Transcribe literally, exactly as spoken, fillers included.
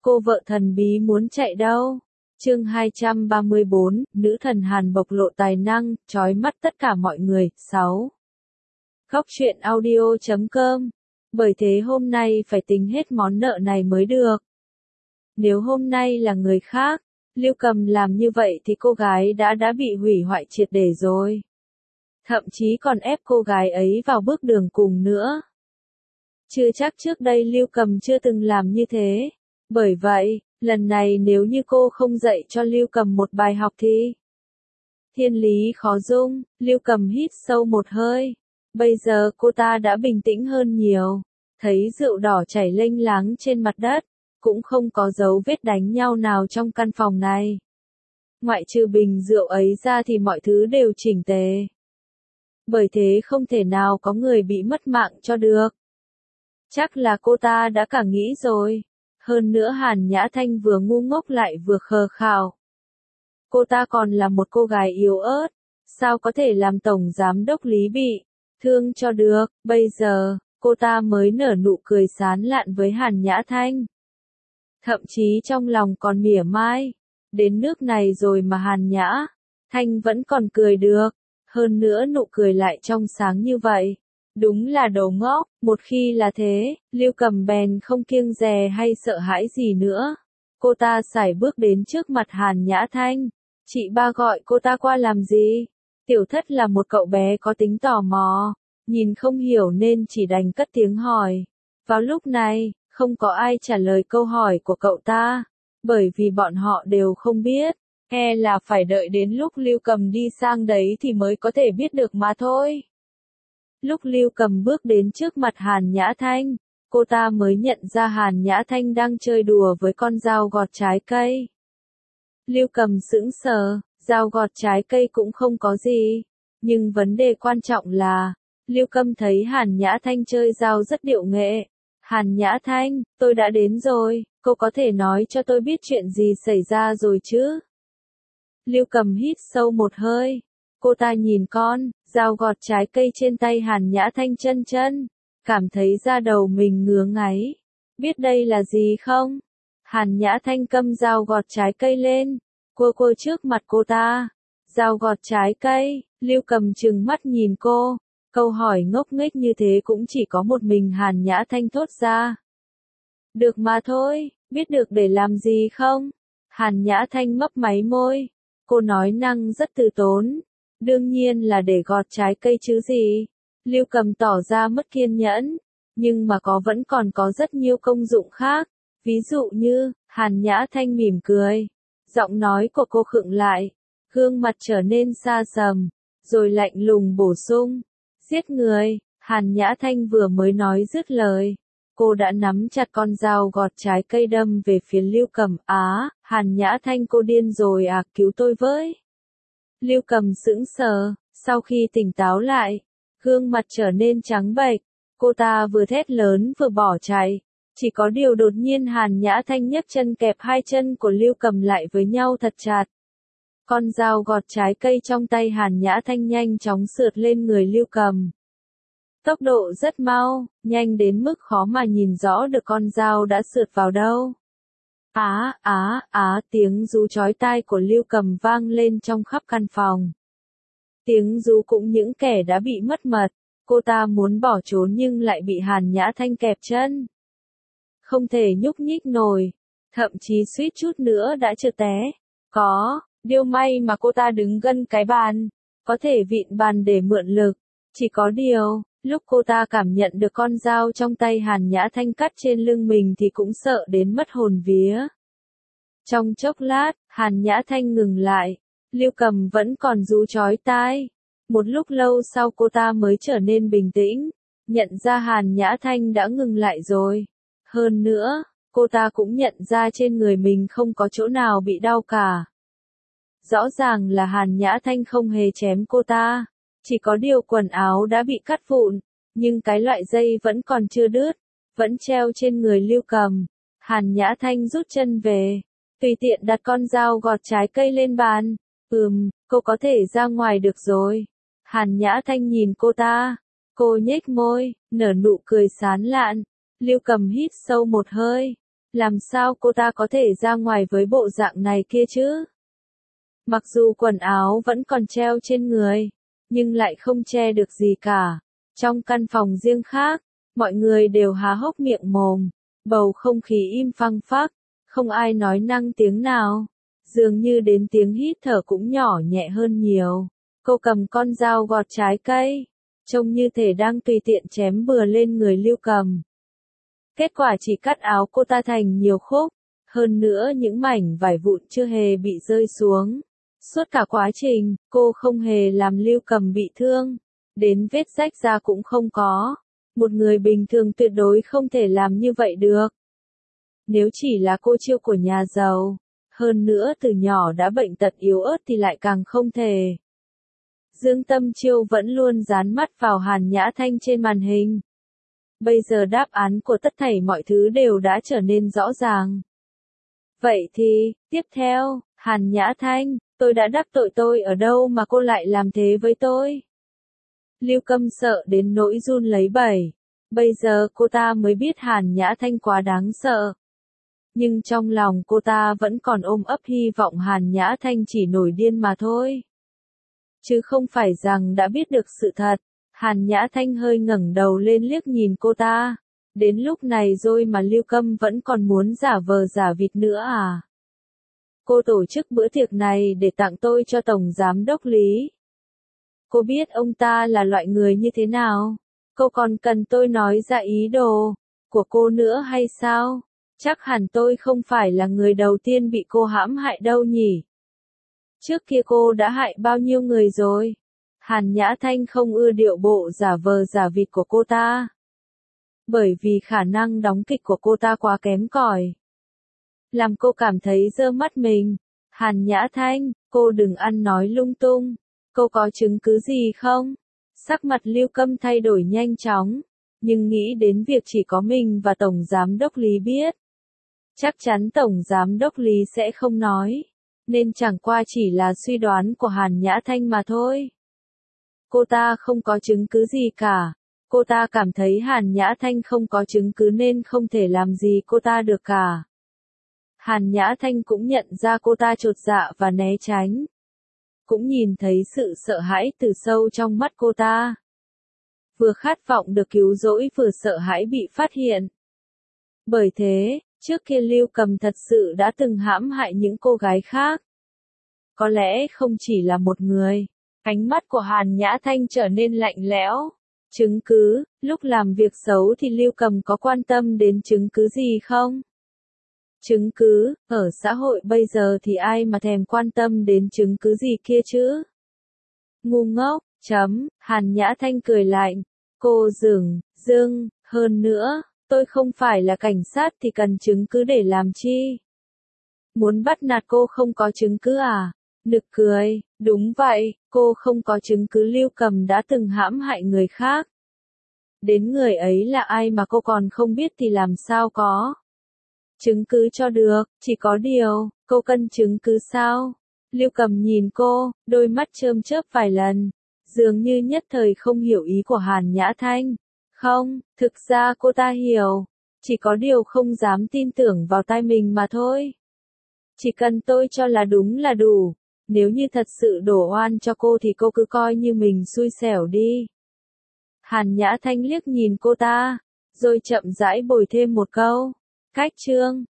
Cô vợ thần bí muốn chạy đâu? Chương hai trăm ba mươi bốn, nữ thần Hàn bộc lộ tài năng, chói mắt tất cả mọi người. sáu. Góc truyện audio chấm com. Bởi thế hôm nay phải tính hết món nợ này mới được. Nếu hôm nay là người khác, Lưu Cầm làm như vậy thì cô gái đã đã bị hủy hoại triệt để rồi. Thậm chí còn ép cô gái ấy vào bước đường cùng nữa. Chưa chắc trước đây Lưu Cầm chưa từng làm như thế. Bởi vậy, lần này nếu như cô không dạy cho Lưu Cầm một bài học thì thiên lý khó dung. Lưu Cầm hít sâu một hơi. Bây giờ cô ta đã bình tĩnh hơn nhiều. Thấy rượu đỏ chảy lênh láng trên mặt đất, cũng không có dấu vết đánh nhau nào trong căn phòng này. Ngoại trừ bình rượu ấy ra thì mọi thứ đều chỉnh tề. Bởi thế không thể nào có người bị mất mạng cho được. Chắc là cô ta đã cả nghĩ rồi. Hơn nữa Hàn Nhã Thanh vừa ngu ngốc lại vừa khờ khạo. Cô ta còn là một cô gái yếu ớt, sao có thể làm tổng giám đốc Lý bị thương cho được. Bây giờ, cô ta mới nở nụ cười sán lạn với Hàn Nhã Thanh. Thậm chí trong lòng còn mỉa mai. Đến nước này rồi mà Hàn Nhã Thanh vẫn còn cười được. Hơn nữa nụ cười lại trong sáng như vậy. Đúng là đồ ngốc. Một khi là thế, Lưu Cầm bèn không kiêng dè hay sợ hãi gì nữa. Cô ta sải bước đến trước mặt Hàn Nhã Thanh. Chị ba gọi cô ta qua làm gì? Tiểu Thất là một cậu bé có tính tò mò. Nhìn không hiểu nên chỉ đành cất tiếng hỏi. Vào lúc này, không có ai trả lời câu hỏi của cậu ta. Bởi vì bọn họ đều không biết. E là phải đợi đến lúc Lưu Cầm đi sang đấy thì mới có thể biết được mà thôi. Lúc Lưu Cầm bước đến trước mặt Hàn Nhã Thanh, cô ta mới nhận ra Hàn Nhã Thanh đang chơi đùa với con dao gọt trái cây. Lưu Cầm sững sờ, dao gọt trái cây cũng không có gì. Nhưng vấn đề quan trọng là, Lưu Cầm thấy Hàn Nhã Thanh chơi dao rất điệu nghệ. Hàn Nhã Thanh, tôi đã đến rồi, cô có thể nói cho tôi biết chuyện gì xảy ra rồi chứ? Lưu Cầm hít sâu một hơi. Cô ta nhìn con dao gọt trái cây trên tay Hàn Nhã Thanh chân chân, cảm thấy da đầu mình ngứa ngáy. Biết đây là gì không? Hàn Nhã Thanh cầm dao gọt trái cây lên, cua cua trước mặt cô ta. Dao gọt trái cây. Lưu Cầm trừng mắt nhìn cô. Câu hỏi ngốc nghếch như thế cũng chỉ có một mình Hàn Nhã Thanh thốt ra. Được mà thôi, biết được để làm gì không? Hàn Nhã Thanh mấp máy môi. Cô nói năng rất từ tốn. Đương nhiên là để gọt trái cây chứ gì. Lưu Cầm tỏ ra mất kiên nhẫn. Nhưng mà có vẫn còn có rất nhiều công dụng khác. Ví dụ như, Hàn Nhã Thanh mỉm cười. Giọng nói của cô khựng lại. Gương mặt trở nên xa sầm. Rồi lạnh lùng bổ sung. Giết người. Hàn Nhã Thanh vừa mới nói dứt lời. Cô đã nắm chặt con dao gọt trái cây đâm về phía Lưu Cầm. Á, Hàn Nhã Thanh cô điên rồi à, cứu tôi với. Lưu Cầm sững sờ, sau khi tỉnh táo lại, gương mặt trở nên trắng bệch. Cô ta vừa thét lớn vừa bỏ chạy. Chỉ có điều đột nhiên Hàn Nhã Thanh nhấc chân kẹp hai chân của Lưu Cầm lại với nhau thật chặt. Con dao gọt trái cây trong tay Hàn Nhã Thanh nhanh chóng sượt lên người Lưu Cầm. Tốc độ rất mau, nhanh đến mức khó mà nhìn rõ được con dao đã sượt vào đâu. Á, á, á, tiếng rú chói tai của Lưu Cầm vang lên trong khắp căn phòng. Tiếng rú cũng những kẻ đã bị mất mật. Cô ta muốn bỏ trốn nhưng lại bị Hàn Nhã Thanh kẹp chân. Không thể nhúc nhích nổi. Thậm chí suýt chút nữa đã trượt té. Có, điều may mà cô ta đứng gần cái bàn. Có thể vịn bàn để mượn lực. Chỉ có điều, lúc cô ta cảm nhận được con dao trong tay Hàn Nhã Thanh cắt trên lưng mình thì cũng sợ đến mất hồn vía. Trong chốc lát, Hàn Nhã Thanh ngừng lại. Lưu Cầm vẫn còn rú chói tai. Một lúc lâu sau cô ta mới trở nên bình tĩnh. Nhận ra Hàn Nhã Thanh đã ngừng lại rồi. Hơn nữa, cô ta cũng nhận ra trên người mình không có chỗ nào bị đau cả. Rõ ràng là Hàn Nhã Thanh không hề chém cô ta. Chỉ có điều quần áo đã bị cắt vụn. Nhưng cái loại dây vẫn còn chưa đứt. Vẫn treo trên người Lưu Cầm. Hàn Nhã Thanh rút chân về. Tùy tiện đặt con dao gọt trái cây lên bàn. Ừm, cô có thể ra ngoài được rồi. Hàn Nhã Thanh nhìn cô ta. Cô nhếch môi, nở nụ cười sán lạn. Lưu Cầm hít sâu một hơi. Làm sao cô ta có thể ra ngoài với bộ dạng này kia chứ? Mặc dù quần áo vẫn còn treo trên người, nhưng lại không che được gì cả. Trong căn phòng riêng khác, mọi người đều há hốc miệng mồm, bầu không khí im phăng phắc, không ai nói năng tiếng nào. Dường như đến tiếng hít thở cũng nhỏ nhẹ hơn nhiều. Cô cầm con dao gọt trái cây, trông như thể đang tùy tiện chém bừa lên người Lưu Cầm. Kết quả chỉ cắt áo cô ta thành nhiều khúc, hơn nữa những mảnh vải vụn chưa hề bị rơi xuống. Suốt cả quá trình, cô không hề làm Lưu Cầm bị thương, đến vết rách da cũng không có. Một người bình thường tuyệt đối không thể làm như vậy được. Nếu chỉ là cô Chiêu của nhà giàu, hơn nữa từ nhỏ đã bệnh tật yếu ớt thì lại càng không thể. Dương Tâm Chiêu vẫn luôn dán mắt vào Hàn Nhã Thanh trên màn hình. Bây giờ đáp án của tất thảy mọi thứ đều đã trở nên rõ ràng. Vậy thì, tiếp theo, Hàn Nhã Thanh, tôi đã đắc tội tôi ở đâu mà cô lại làm thế với tôi? Lưu Câm sợ đến nỗi run lấy bẩy. Bây giờ cô ta mới biết Hàn Nhã Thanh quá đáng sợ. Nhưng trong lòng cô ta vẫn còn ôm ấp hy vọng Hàn Nhã Thanh chỉ nổi điên mà thôi. Chứ không phải rằng đã biết được sự thật. Hàn Nhã Thanh hơi ngẩng đầu lên liếc nhìn cô ta. Đến lúc này rồi mà Lưu Câm vẫn còn muốn giả vờ giả vịt nữa à? Cô tổ chức bữa tiệc này để tặng tôi cho Tổng Giám Đốc Lý. Cô biết ông ta là loại người như thế nào? Cô còn cần tôi nói ra ý đồ của cô nữa hay sao? Chắc hẳn tôi không phải là người đầu tiên bị cô hãm hại đâu nhỉ? Trước kia cô đã hại bao nhiêu người rồi? Hàn Nhã Thanh không ưa điệu bộ giả vờ giả vịt của cô ta. Bởi vì khả năng đóng kịch của cô ta quá kém cỏi. Làm cô cảm thấy dơ mắt mình. Hàn Nhã Thanh, cô đừng ăn nói lung tung. Cô có chứng cứ gì không? Sắc mặt Lưu Câm thay đổi nhanh chóng. Nhưng nghĩ đến việc chỉ có mình và Tổng Giám Đốc Lý biết. Chắc chắn Tổng Giám Đốc Lý sẽ không nói. Nên chẳng qua chỉ là suy đoán của Hàn Nhã Thanh mà thôi. Cô ta không có chứng cứ gì cả. Cô ta cảm thấy Hàn Nhã Thanh không có chứng cứ nên không thể làm gì cô ta được cả. Hàn Nhã Thanh cũng nhận ra cô ta chột dạ và né tránh. Cũng nhìn thấy sự sợ hãi từ sâu trong mắt cô ta. Vừa khát vọng được cứu rỗi vừa sợ hãi bị phát hiện. Bởi thế, trước kia Lưu Cầm thật sự đã từng hãm hại những cô gái khác. Có lẽ không chỉ là một người. Ánh mắt của Hàn Nhã Thanh trở nên lạnh lẽo. Chứng cứ, lúc làm việc xấu thì Lưu Cầm có quan tâm đến chứng cứ gì không? Chứng cứ, ở xã hội bây giờ thì ai mà thèm quan tâm đến chứng cứ gì kia chứ? Ngu ngốc, chấm, Hàn Nhã Thanh cười lạnh. Cô dừng, dưng, hơn nữa, tôi không phải là cảnh sát thì cần chứng cứ để làm chi? Muốn bắt nạt cô không có chứng cứ à? Nực cười, đúng vậy, cô không có chứng cứ Lưu Cầm đã từng hãm hại người khác. Đến người ấy là ai mà cô còn không biết thì làm sao có? Chứng cứ cho được, chỉ có điều, cô cần chứng cứ sao? Lưu Cầm nhìn cô, đôi mắt chớm chớp vài lần, dường như nhất thời không hiểu ý của Hàn Nhã Thanh. Không, thực ra cô ta hiểu, chỉ có điều không dám tin tưởng vào tai mình mà thôi. Chỉ cần tôi cho là đúng là đủ, nếu như thật sự đổ oan cho cô thì cô cứ coi như mình xui xẻo đi. Hàn Nhã Thanh liếc nhìn cô ta, rồi chậm rãi bồi thêm một câu. Cách chương